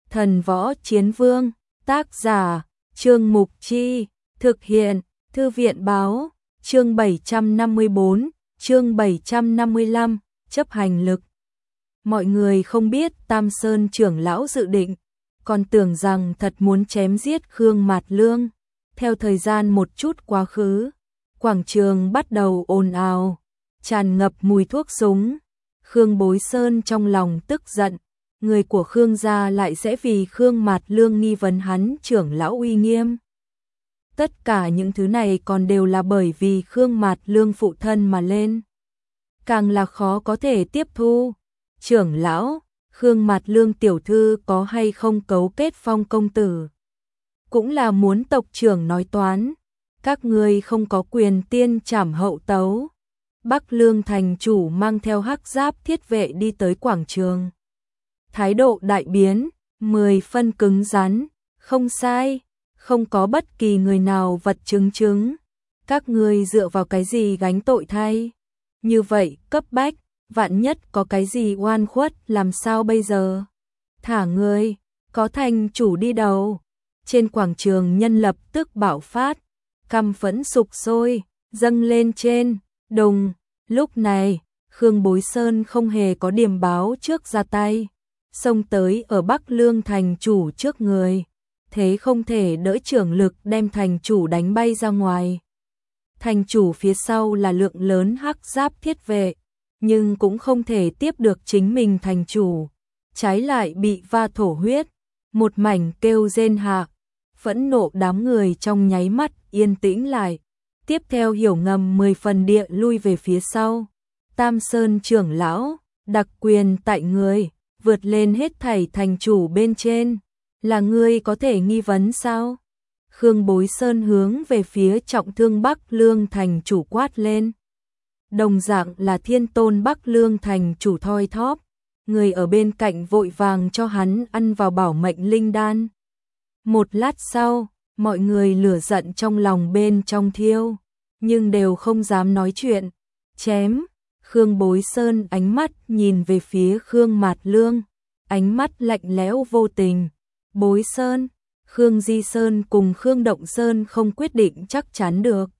Thần Võ Chiến Vương, tác giả, Trương Mục Chi, thực hiện, Thư viện báo, chương 754, chương 755, chấp hành lực. Mọi người không biết Tam Sơn trưởng lão dự định, còn tưởng rằng thật muốn chém giết Khương Mạt Lương. Theo thời gian một chút quá khứ, quảng trường bắt đầu ồn ào, tràn ngập mùi thuốc súng. Khương Bối Sơn trong lòng tức giận, người của Khương gia lại sẽ vì Khương Mạt Lương nghi vấn hắn trưởng lão uy nghiêm. Tất cả những thứ này còn đều là bởi vì Khương Mạt Lương phụ thân mà lên. Càng là khó có thể tiếp thu. Trưởng lão, Khương Mạt Lương tiểu thư có hay không cấu kết Phong công tử? Cũng là muốn tộc trưởng nói toán. Các ngươi không có quyền tiên trảm hậu tấu. Bắc Lương thành chủ mang theo hắc giáp thiết vệ đi tới quảng trường. Thái độ đại biến, 10 phân cứng rắn, không sai, không có bất kỳ người nào vật chứng. Các ngươi dựa vào cái gì gánh tội thay? Như vậy, cấp bách, vạn nhất có cái gì oan khuất làm sao bây giờ? Thả ngươi, có thành chủ đi đầu. Trên quảng trường nhân lập tức bạo phát, căm phẫn sục sôi, dâng lên trên, đùng. Lúc này, Khương Bối Sơn không hề có điểm báo trước ra tay, xông tới ở Bắc Lương thành chủ trước người, thế không thể đỡ trưởng lực đem thành chủ đánh bay ra ngoài. Thành chủ phía sau là lượng lớn hắc giáp thiết vệ, nhưng cũng không thể tiếp được chính mình thành chủ, trái lại bị va thổ huyết, một mảnh kêu rên hạ, phẫn nộ đám người trong nháy mắt yên tĩnh lại. Tiếp theo hiểu ngầm 10 phần địa lui về phía sau. Tam Sơn trưởng lão, đặc quyền tại người, vượt lên hết thảy thành chủ bên trên, là ngươi có thể nghi vấn sao? Khương Bối Sơn hướng về phía trọng thương Bắc Lương thành chủ quát lên. Đồng dạng là thiên tôn Bắc Lương thành chủ thoi thóp, người ở bên cạnh vội vàng cho hắn ăn vào bảo mệnh linh đan. Một lát sau, mọi người lửa giận trong lòng bên trong thiêu, nhưng đều không dám nói chuyện. Chém, Khương Bối Sơn ánh mắt nhìn về phía Khương Mạt Lương, ánh mắt lạnh lẽo vô tình. Bối Sơn, Khương Di Sơn cùng Khương Động Sơn không quyết định chắc chắn được.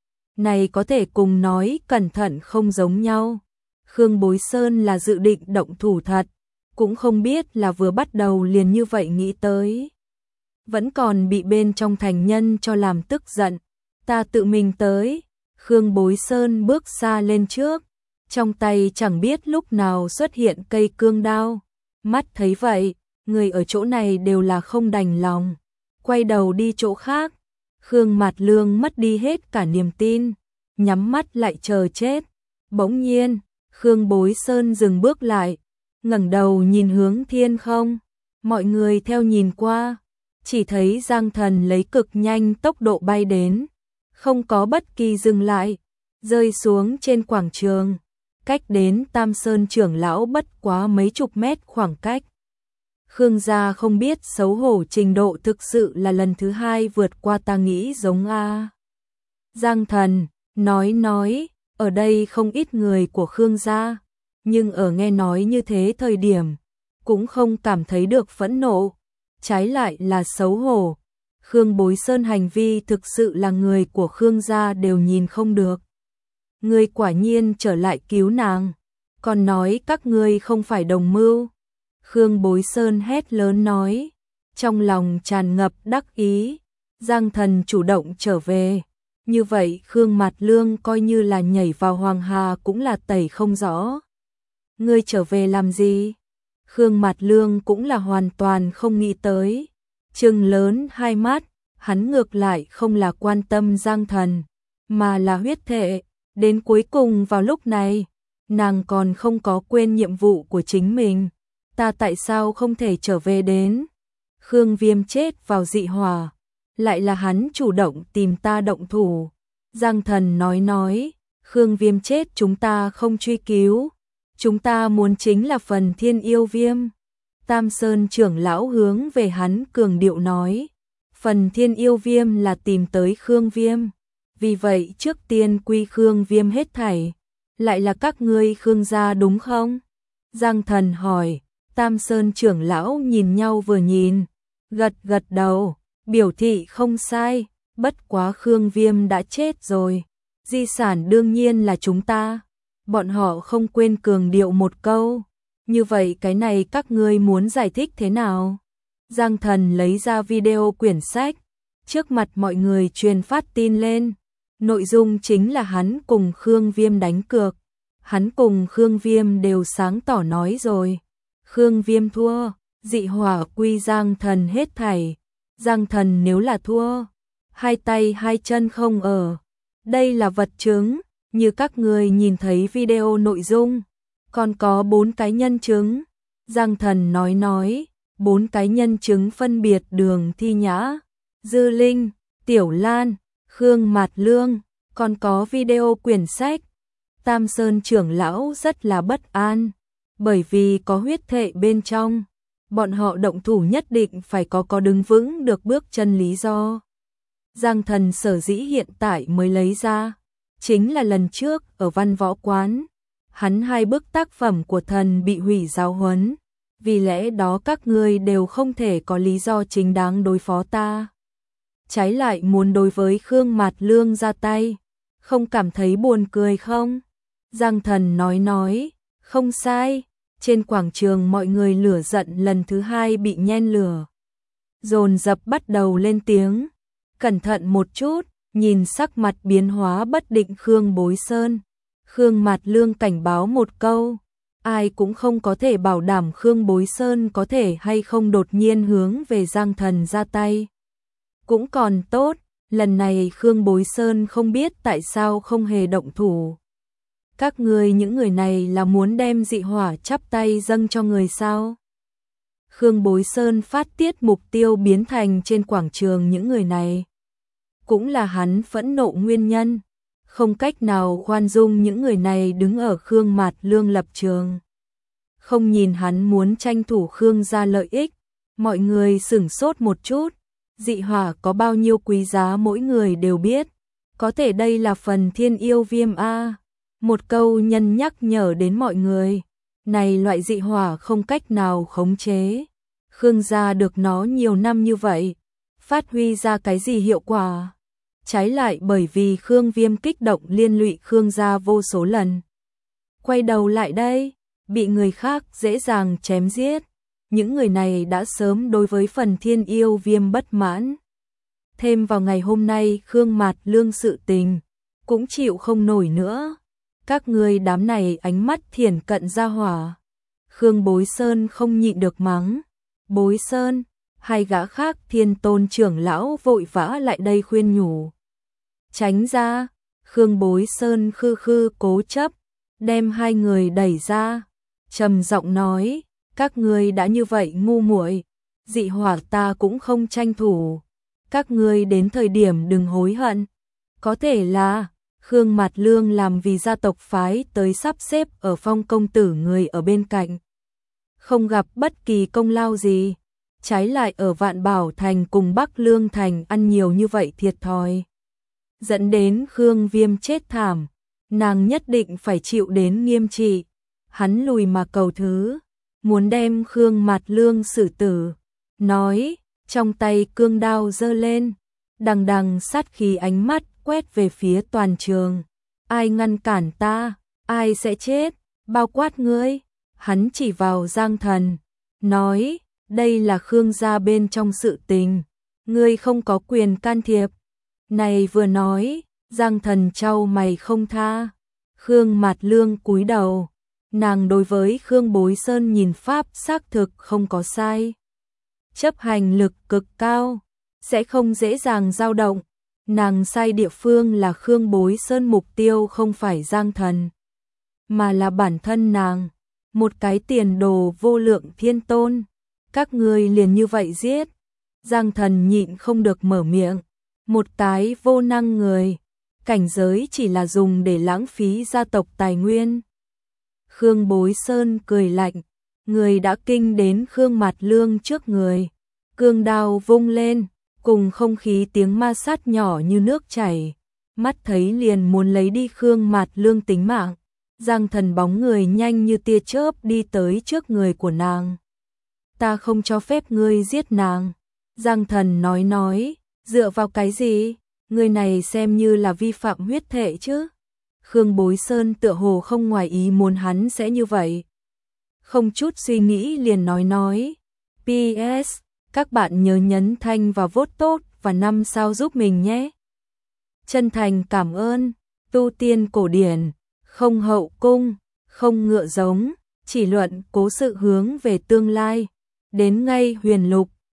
Này có thể cùng nói cẩn thận không giống nhau. Khương Bối Sơn là dự định động thủ thật, cũng không biết là vừa bắt đầu liền như vậy nghĩ tới. Vẫn còn bị bên trong thành nhân cho làm tức giận. Ta tự mình tới. Khương Bối Sơn bước xa lên trước, trong tay chẳng biết lúc nào xuất hiện cây cương đao. Mắt thấy vậy, người ở chỗ này đều là không đành lòng, quay đầu đi chỗ khác. Khương Mạt Lương mất đi hết cả niềm tin, nhắm mắt lại chờ chết. Bỗng nhiên, Khương Bối Sơn dừng bước lại, ngẩng đầu nhìn hướng thiên không. Mọi người theo nhìn qua, chỉ thấy Giang Thần lấy cực nhanh tốc độ bay đến, không có bất kỳ dừng lại, rơi xuống trên quảng trường, cách đến Tam Sơn trưởng lão bất quá mấy chục mét khoảng cách. Khương gia không biết xấu hổ trình độ thực sự là lần thứ hai vượt qua ta nghĩ giống a. Giang Thần nói, ở đây không ít người của Khương gia, nhưng ở nghe nói như thế thời điểm, cũng không cảm thấy được phẫn nộ, trái lại là xấu hổ. Khương Bối Sơn hành vi thực sự là người của Khương gia đều nhìn không được. Ngươi quả nhiên trở lại cứu nàng, còn nói các ngươi không phải đồng mưu. Khương Bối Sơn hét lớn nói, trong lòng tràn ngập đắc ý. Giang Thần chủ động trở về, như vậy Khương Mạt Lương coi như là nhảy vào Hoàng Hà cũng là tẩy không rõ. Ngươi trở về làm gì? Khương Mạt Lương cũng là hoàn toàn không nghĩ tới. Trừng lớn hai mắt, hắn ngược lại không là quan tâm Giang Thần, mà là huyết thệ. Đến cuối cùng vào lúc này, nàng còn không có quên nhiệm vụ của chính mình. Ta tại sao không thể trở về đến? Khương Viêm chết vào dị hỏa, lại là hắn chủ động tìm ta động thủ. Giang Thần nói, Khương Viêm chết chúng ta không truy cứu, chúng ta muốn chính là phần thiên yêu viêm. Tam Sơn trưởng lão hướng về hắn cường điệu nói, phần thiên yêu viêm là tìm tới Khương Viêm, vì vậy trước tiên quy Khương Viêm hết thảy, lại là các ngươi Khương gia đúng không? Giang Thần hỏi, Tam Sơn trưởng lão nhìn nhau vừa nhìn, gật gật đầu, biểu thị không sai, bất quá Khương Viêm đã chết rồi, di sản đương nhiên là chúng ta. Bọn họ không quên cường điệu một câu, như vậy cái này các ngươi muốn giải thích thế nào? Giang Thần lấy ra video quyển sách, trước mặt mọi người truyền phát tin lên, nội dung chính là hắn cùng Khương Viêm đánh cược, hắn cùng Khương Viêm đều sáng tỏ nói rồi, Khương Viêm thua, dị hỏa quy Giang Thần hết thảy, Giang Thần nếu là thua, hai tay hai chân không ở, đây là vật chứng, như các người nhìn thấy video nội dung, còn có 4 cái nhân chứng, Giang Thần nói, 4 cái nhân chứng phân biệt Đường Thi Nhã, Dư Linh, Tiểu Lan, Khương Mạt Lương, còn có video quyển sách. Tam Sơn trưởng lão rất là bất an, bởi vì có huyết thệ bên trong, bọn họ động thủ nhất định phải có đứng vững được bước chân lý do. Giang Thần sở dĩ hiện tại mới lấy ra, chính là lần trước ở Văn Võ Quán, hắn 2 bức tác phẩm của thần bị hủy giáo huấn, vì lẽ đó các ngươi đều không thể có lý do chính đáng đối phó ta. Trái lại muốn đối với Khương Mạt Lương ra tay, không cảm thấy buồn cười không? Giang Thần nói, không sai, trên quảng trường mọi người lửa giận lần thứ 2 bị nhen lửa. Dồn dập bắt đầu lên tiếng, cẩn thận một chút, nhìn sắc mặt biến hóa bất định Khương Bối Sơn. Khương Mạt Lương cảnh báo một câu, ai cũng không có thể bảo đảm Khương Bối Sơn có thể hay không đột nhiên hướng về Giang Thần ra tay. Cũng còn tốt, lần này Khương Bối Sơn không biết tại sao không hề động thủ. Các ngươi những người này là muốn đem dị hỏa chắp tay dâng cho người sao? Khương Bối Sơn phát tiết mục tiêu biến thành trên quảng trường những người này. Cũng là hắn phẫn nộ nguyên nhân, không cách nào khoan dung những người này đứng ở Khương Mạt Lương lập trường. Không nhìn hắn muốn tranh thủ Khương gia lợi ích, mọi người sửng sốt một chút, dị hỏa có bao nhiêu quý giá mỗi người đều biết, có thể đây là phần thiên yêu viêm a. Một câu nhân nhắc nhở đến mọi người, này loại dị hỏa không cách nào khống chế. Khương gia được nó nhiều năm như vậy, phát huy ra cái gì hiệu quả? Trái lại bởi vì Khương Viêm kích động liên lụy Khương gia vô số lần. Quay đầu lại đây, bị người khác dễ dàng chém giết. Những người này đã sớm đối với phần thiên yêu viêm bất mãn. Thêm vào ngày hôm nay Khương Mạt Lương sự tình, cũng chịu không nổi nữa. Các người đám này ánh mắt thiển cận ra hỏa. Khương Bối Sơn không nhịn được mắng. Bối Sơn, hai gã khác Thiên Tôn trưởng lão vội vã lại đây khuyên nhủ. Tránh ra, Khương Bối Sơn khư cố chấp, đem hai người đẩy ra, trầm giọng nói, các ngươi đã như vậy ngu muội, dị hỏa ta cũng không tranh thủ, các ngươi đến thời điểm đừng hối hận. Có thể là Khương Mạt Lương làm vì gia tộc phái tới sắp xếp ở Phong công tử người ở bên cạnh, không gặp bất kỳ công lao gì, trái lại ở Vạn Bảo Thành cùng Bắc Lương Thành ăn nhiều như vậy thiệt thòi, dẫn đến Khương Viêm chết thảm, nàng nhất định phải chịu đến nghiêm trị. Hắn lùi mà cầu thứ, muốn đem Khương Mạt Lương xử tử, nói, trong tay cương đao giơ lên, đằng đằng sát khí ánh mắt quét về phía toàn trường. Ai ngăn cản ta, ai sẽ chết, bao quát ngươi. Hắn chỉ vào Giang Thần, nói, đây là Khương gia bên trong sự tình, ngươi không có quyền can thiệp. Này vừa nói, Giang Thần trao mày không tha. Khương Mạt Lương cúi đầu, nàng đối với Khương Bối Sơn nhìn pháp xác thực không có sai. Chấp hành lực cực cao, sẽ không dễ dàng dao động. Nàng sai địa phương là Khương Bối Sơn mục tiêu không phải Giang Thần, mà là bản thân nàng, một cái tiền đồ vô lượng thiên tôn. Các ngươi liền như vậy giết. Giang Thần nhịn không được mở miệng, một cái vô năng người, cảnh giới chỉ là dùng để lãng phí gia tộc tài nguyên. Khương Bối Sơn cười lạnh, người đã kinh đến Khương Mạt Lương trước người, cương đao vung lên, cùng không khí tiếng ma sát nhỏ như nước chảy, mắt thấy liền muốn lấy đi Khương Mạt Lương tính mạng. Giang Thần bóng người nhanh như tia chớp đi tới trước người của nàng. ta không cho phép ngươi giết nàng. Giang Thần nói, dựa vào cái gì? Người này xem như là vi phạm huyết thể chứ. Khương Bối Sơn tựa hồ không ngoài ý muốn hắn sẽ như vậy. Không chút suy nghĩ liền nói. PS, các bạn nhớ nhấn thanh và vote tốt và 5 sao giúp mình nhé. Chân thành cảm ơn. Tu tiên cổ điển, không hậu cung, không ngựa giống, chỉ luận cố sự hướng về tương lai. Đến ngay huyền lục,